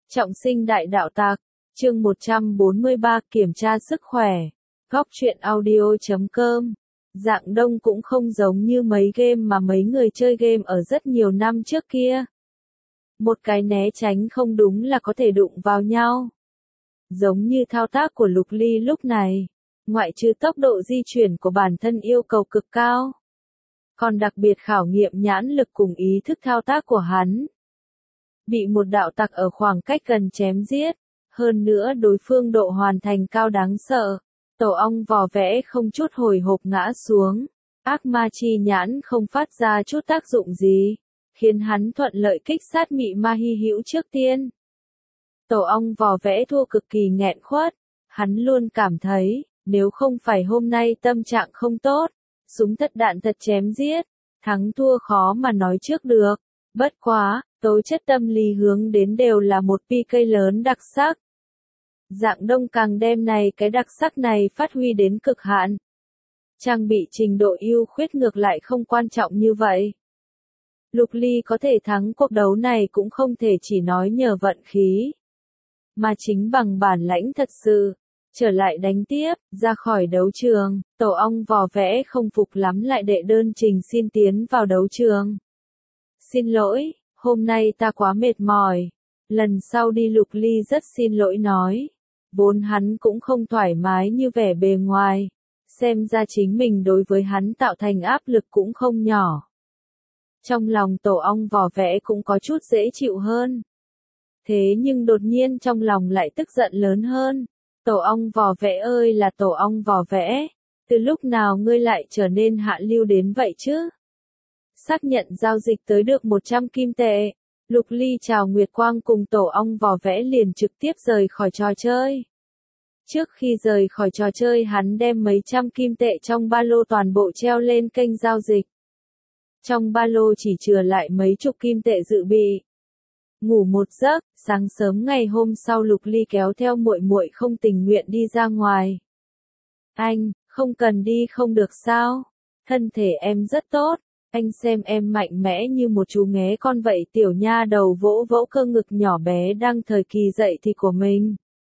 Trọng sinh đại đạo tặc, chương 143 kiểm tra sức khỏe. Góc truyện audio.com. Dạng đông cũng không giống như mấy game mà mấy người chơi game ở rất nhiều năm trước kia. Một cái né tránh không đúng là có thể đụng vào nhau. Giống như thao tác của Lục Ly lúc này, ngoại trừ tốc độ di chuyển của bản thân yêu cầu cực cao, còn đặc biệt khảo nghiệm nhãn lực cùng ý thức thao tác của hắn. Bị một đạo tặc ở khoảng cách gần chém giết, hơn nữa đối phương độ hoàn thành cao đáng sợ, tổ ong vò vẽ không chút hồi hộp ngã xuống, ác ma chi nhãn không phát ra chút tác dụng gì, khiến hắn thuận lợi kích sát mị ma hy hữu trước tiên. Tổ ong vò vẽ thua cực kỳ nghẹn khuất, hắn luôn cảm thấy, nếu không phải hôm nay tâm trạng không tốt, súng thật đạn thật chém giết, thắng thua khó mà nói trước được. Bất quá, tố chất tâm lý hướng đến đều là một PK lớn đặc sắc. Dạng đông càng đem này cái đặc sắc này phát huy đến cực hạn. Trang bị trình độ ưu khuyết ngược lại không quan trọng như vậy. Lục Ly có thể thắng cuộc đấu này cũng không thể chỉ nói nhờ vận khí, mà chính bằng bản lãnh thật sự. Trở lại đánh tiếp, ra khỏi đấu trường, tổ ong vò vẽ không phục lắm lại đệ đơn trình xin tiến vào đấu trường. Xin lỗi, hôm nay ta quá mệt mỏi. Lần sau đi. Lục Ly rất xin lỗi nói. Vốn hắn cũng không thoải mái như vẻ bề ngoài. Xem ra chính mình đối với hắn tạo thành áp lực cũng không nhỏ. Trong lòng tổ ong vò vẽ cũng có chút dễ chịu hơn. Thế nhưng đột nhiên trong lòng lại tức giận lớn hơn. Tổ ong vò vẽ ơi là tổ ong vò vẽ. Từ lúc nào ngươi lại trở nên hạ lưu đến vậy chứ? Xác nhận giao dịch tới được 100 kim tệ. Lục Ly chào Nguyệt Quang cùng tổ ong vò vẽ liền trực tiếp rời khỏi trò chơi. Trước khi rời khỏi trò chơi hắn đem mấy trăm kim tệ trong ba lô toàn bộ treo lên kênh giao dịch. Trong ba lô chỉ chừa lại mấy chục kim tệ dự bị. Ngủ một giấc, sáng sớm ngày hôm sau Lục Ly kéo theo muội muội không tình nguyện đi ra ngoài. Anh, không cần đi không được sao? Thân thể em rất tốt. Anh xem em mạnh mẽ như một chú nghé con vậy. Tiểu nha đầu vỗ vỗ cơ ngực nhỏ bé đang thời kỳ dậy thì của mình.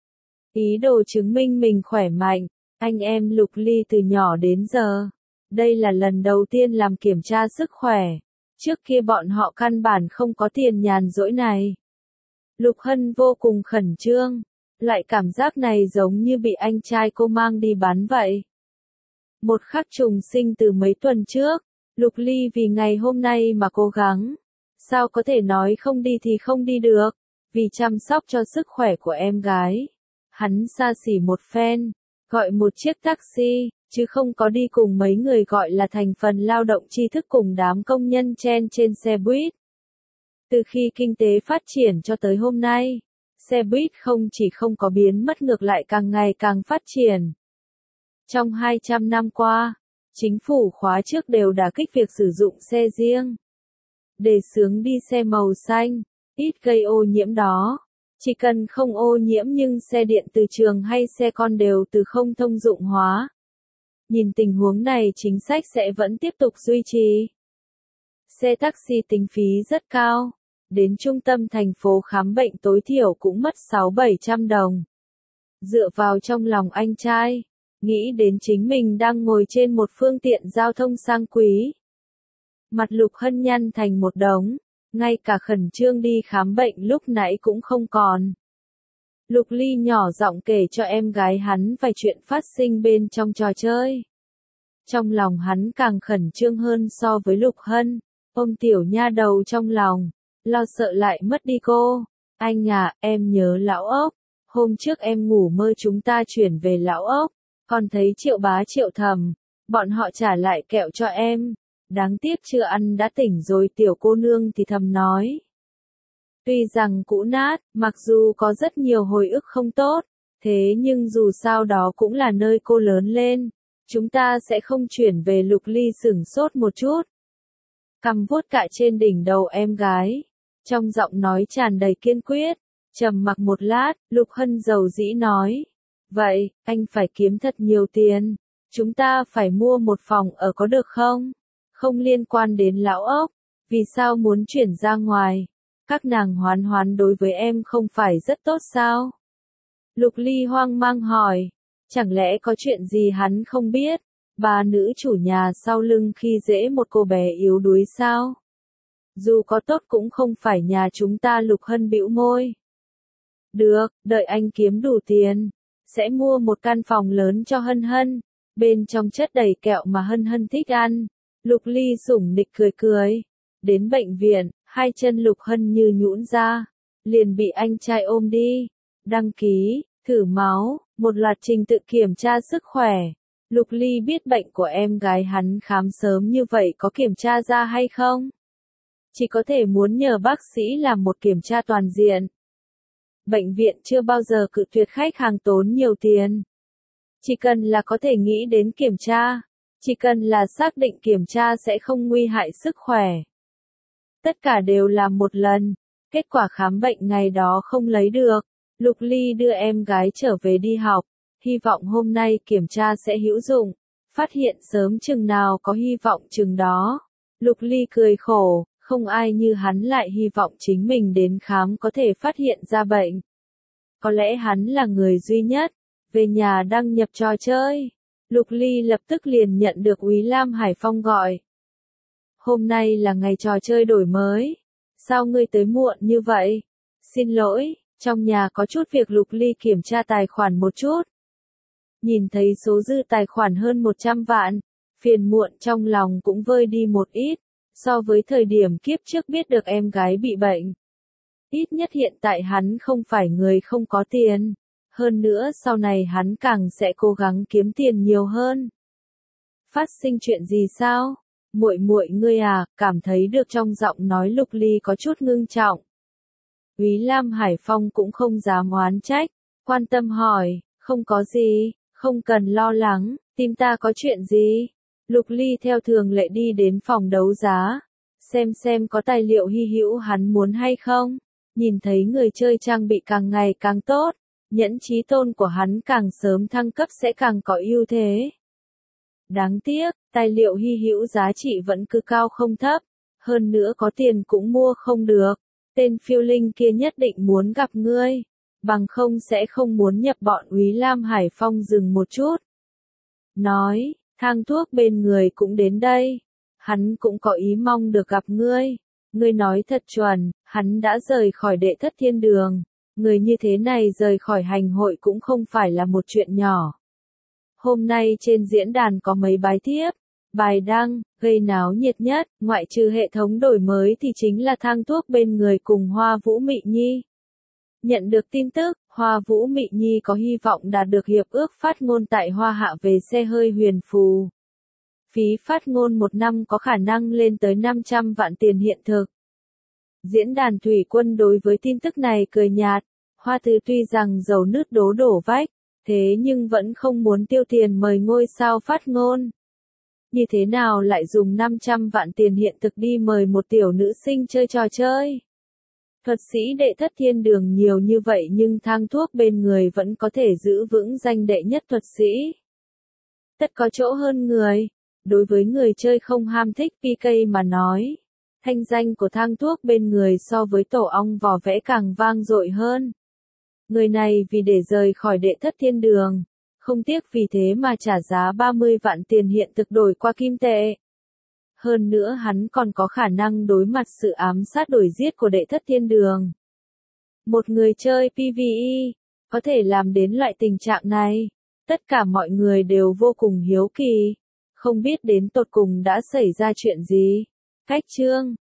Ý đồ chứng minh mình khỏe mạnh. Anh em Lục Ly từ nhỏ đến giờ. Đây là lần đầu tiên làm kiểm tra sức khỏe. Trước kia bọn họ căn bản không có tiền nhàn rỗi này. Lục Hân vô cùng khẩn trương. Lại cảm giác này giống như bị anh trai cô mang đi bán vậy. Một khắc trùng sinh từ mấy tuần trước. Lục Ly vì ngày hôm nay mà cố gắng. Sao có thể nói không đi thì không đi được. Vì chăm sóc cho sức khỏe của em gái. Hắn xa xỉ một phen. Gọi một chiếc taxi. Chứ không có đi cùng mấy người gọi là thành phần lao động tri thức cùng đám công nhân chen trên xe buýt. Từ khi kinh tế phát triển cho tới hôm nay, xe buýt không chỉ không có biến mất ngược lại càng ngày càng phát triển. Trong 200 năm qua, chính phủ khóa trước đều đả kích việc sử dụng xe riêng. Đề xướng đi xe màu xanh, ít gây ô nhiễm đó. Chỉ cần không ô nhiễm nhưng xe điện từ trường hay xe con đều từ không thông dụng hóa. Nhìn tình huống này chính sách sẽ vẫn tiếp tục duy trì. Xe taxi tính phí rất cao. Đến trung tâm thành phố khám bệnh tối thiểu cũng mất 600-700 đồng. Dựa vào trong lòng anh trai. Nghĩ đến chính mình đang ngồi trên một phương tiện giao thông sang quý. Mặt Lục Hân nhăn thành một đống. Ngay cả khẩn trương đi khám bệnh lúc nãy cũng không còn. Lục Ly nhỏ giọng kể cho em gái hắn vài chuyện phát sinh bên trong trò chơi. Trong lòng hắn càng khẩn trương hơn so với Lục Hân. Ôm tiểu nha đầu trong lòng. Lo sợ lại mất đi cô. Anh à, em nhớ lão ốc. Hôm trước em ngủ mơ chúng ta chuyển về lão ốc. Còn thấy Triệu Bá Triệu Thầm. Bọn họ trả lại kẹo cho em. Đáng tiếc chưa ăn đã tỉnh rồi. Tiểu cô nương thì thầm nói. Tuy rằng cũ nát, mặc dù có rất nhiều hồi ức không tốt, thế nhưng dù sao đó cũng là nơi cô lớn lên. Chúng ta sẽ không chuyển về. Lục Ly sửng sốt một chút. Cằm vuốt cạ trên đỉnh đầu em gái. Trong giọng nói tràn đầy kiên quyết. Trầm mặc một lát, Lục Hân dầu dĩ nói. Vậy, anh phải kiếm thật nhiều tiền. Chúng ta phải mua một phòng ở có được không? Không liên quan đến lão ốc. Vì sao muốn chuyển ra ngoài? Các nàng Hoán Hoán đối với em không phải rất tốt sao? Lục Ly hoang mang hỏi, chẳng lẽ có chuyện gì hắn không biết? Bà nữ chủ nhà sau lưng khi dễ một cô bé yếu đuối sao? Dù có tốt cũng không phải nhà chúng ta. Lục Hân bĩu môi. Được, đợi anh kiếm đủ tiền, sẽ mua một căn phòng lớn cho Hân Hân, bên trong chất đầy kẹo mà Hân Hân thích ăn. Lục Ly sủng nịch cười cười. Đến bệnh viện, hai chân Lục Hân như nhũn ra, liền bị anh trai ôm đi. Đăng ký, thử máu, một loạt trình tự kiểm tra sức khỏe. Lục Ly biết bệnh của em gái hắn khám sớm như vậy có kiểm tra ra hay không? Chỉ có thể muốn nhờ bác sĩ làm một kiểm tra toàn diện. Bệnh viện chưa bao giờ cự tuyệt khách hàng tốn nhiều tiền. Chỉ cần là có thể nghĩ đến kiểm tra, chỉ cần là xác định kiểm tra sẽ không nguy hại sức khỏe. Tất cả đều làm một lần, kết quả khám bệnh ngày đó không lấy được. Lục Ly đưa em gái trở về đi học, hy vọng hôm nay kiểm tra sẽ hữu dụng, phát hiện sớm chừng nào có hy vọng chừng đó. Lục Ly cười khổ, không ai như hắn lại hy vọng chính mình đến khám có thể phát hiện ra bệnh. Có lẽ hắn là người duy nhất. Về nhà đăng nhập trò chơi, Lục Ly lập tức liền nhận được Úy Lam Hải Phong gọi. Hôm nay là ngày trò chơi đổi mới. Sao ngươi tới muộn như vậy? Xin lỗi, trong nhà có chút việc. Lục Ly kiểm tra tài khoản một chút. Nhìn thấy số dư tài khoản hơn 100 vạn, phiền muộn trong lòng cũng vơi đi một ít, so với thời điểm kiếp trước biết được em gái bị bệnh. Ít nhất hiện tại hắn không phải người không có tiền. Hơn nữa sau này hắn càng sẽ cố gắng kiếm tiền nhiều hơn. Phát sinh chuyện gì sao? Muội muội ngươi à? Cảm thấy được trong giọng nói Lục Ly có chút ngưng trọng. Úy Lam Hải Phong cũng không dám oán trách, quan tâm hỏi, không có gì, không cần lo lắng, tìm ta có chuyện gì? Lục Ly theo thường lệ đi đến phòng đấu giá, xem có tài liệu hy hữu hắn muốn hay không. Nhìn thấy người chơi trang bị càng ngày càng tốt, nhẫn chí tôn của hắn càng sớm thăng cấp sẽ càng có ưu thế. Đáng tiếc, tài liệu hy hữu giá trị vẫn cứ cao không thấp, hơn nữa có tiền cũng mua không được. Tên phiêu linh kia nhất định muốn gặp ngươi, bằng không sẽ không muốn nhập bọn. Úy Lam Hải Phong dừng một chút. Nói, thang thuốc bên người cũng đến đây, hắn cũng có ý mong được gặp ngươi. Ngươi nói thật chuẩn, hắn đã rời khỏi Đệ Thất Thiên Đường. Người như thế này rời khỏi hành hội cũng không phải là một chuyện nhỏ. Hôm nay trên diễn đàn có mấy bài thiếp, bài đăng, gây náo nhiệt nhất, ngoại trừ hệ thống đổi mới thì chính là thang thuốc bên người cùng Hoa Vũ Mị Nhi. Nhận được tin tức, Hoa Vũ Mị Nhi có hy vọng đạt được hiệp ước phát ngôn tại Hoa Hạ về xe hơi huyền phù. Phí phát ngôn một năm có khả năng lên tới 500 vạn tiền hiện thực. Diễn đàn Thủy Quân đối với tin tức này cười nhạt, Hoa Thứ tuy rằng dầu nứt đổ vách, thế nhưng vẫn không muốn tiêu tiền mời ngôi sao phát ngôn. Như thế nào lại dùng 500 vạn tiền hiện thực đi mời một tiểu nữ sinh chơi trò chơi? Thuật sĩ Đệ Thất Thiên Đường nhiều như vậy nhưng thang thuốc bên người vẫn có thể giữ vững danh đệ nhất thuật sĩ. Tất có chỗ hơn người. Đối với người chơi không ham thích PK mà nói, thanh danh của thang thuốc bên người so với tổ ong vò vẽ càng vang dội hơn. Người này vì để rời khỏi Đệ Thất Thiên Đường, không tiếc vì thế mà trả giá 30 vạn tiền hiện thực đổi qua kim tệ. Hơn nữa hắn còn có khả năng đối mặt sự ám sát đuổi giết của Đệ Thất Thiên Đường. Một người chơi PvE, có thể làm đến loại tình trạng này. Tất cả mọi người đều vô cùng hiếu kỳ. Không biết đến tột cùng đã xảy ra chuyện gì. Cách chương